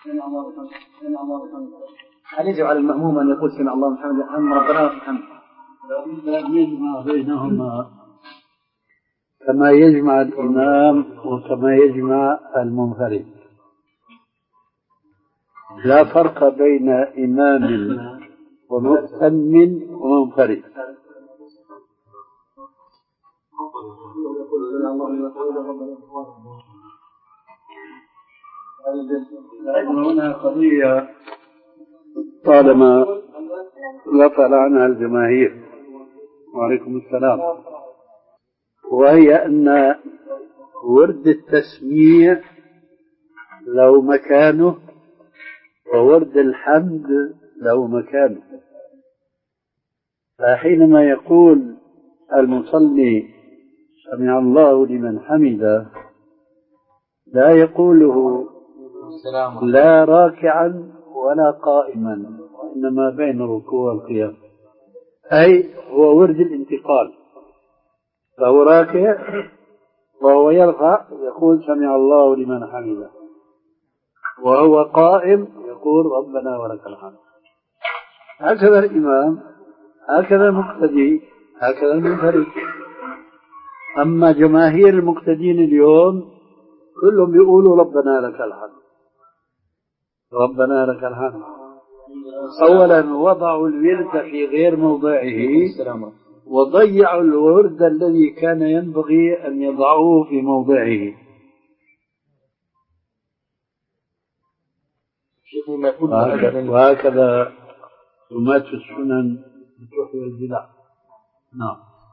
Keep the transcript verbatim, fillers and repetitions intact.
سمع الله لمن سمع الله لمن هل يجب على المأموم أن يقول سمع الله لمن حمده أم ربنا لك الحمد؟ لابد يجمع بينهما كما يجمع الإمام وكما يجمع المنفرد. لا فرق بين إمام ومؤتم ومنفرد. هنا قضية طالما غفل عنها الجماهير، وعليكم السلام، وهي أن ورد التسميع له مكانه وورد الحمد له مكانه. فحينما يقول المصلي سمع الله لمن حمده لا يقوله لا راكعا ولا قائما، وإنما بين الركوع والقيام، أي هو ورد الانتقال، فهو راكع وهو يرفع يقول سمع الله لمن حمده، وهو قائم يقول ربنا ولك الحمد. هكذا الإمام، هكذا المقتدي، هكذا المنفرد. أما جماهير المقتدين اليوم كلهم بيقولوا ربنا لك الحمد، ربنا لك الحمد. أولا وضعوا الورد في غير موضعه، وضيعوا الورد الذي كان ينبغي أن يضعوه في موضعه. وهكذا سمات السنن بتوحي البدع. نعم.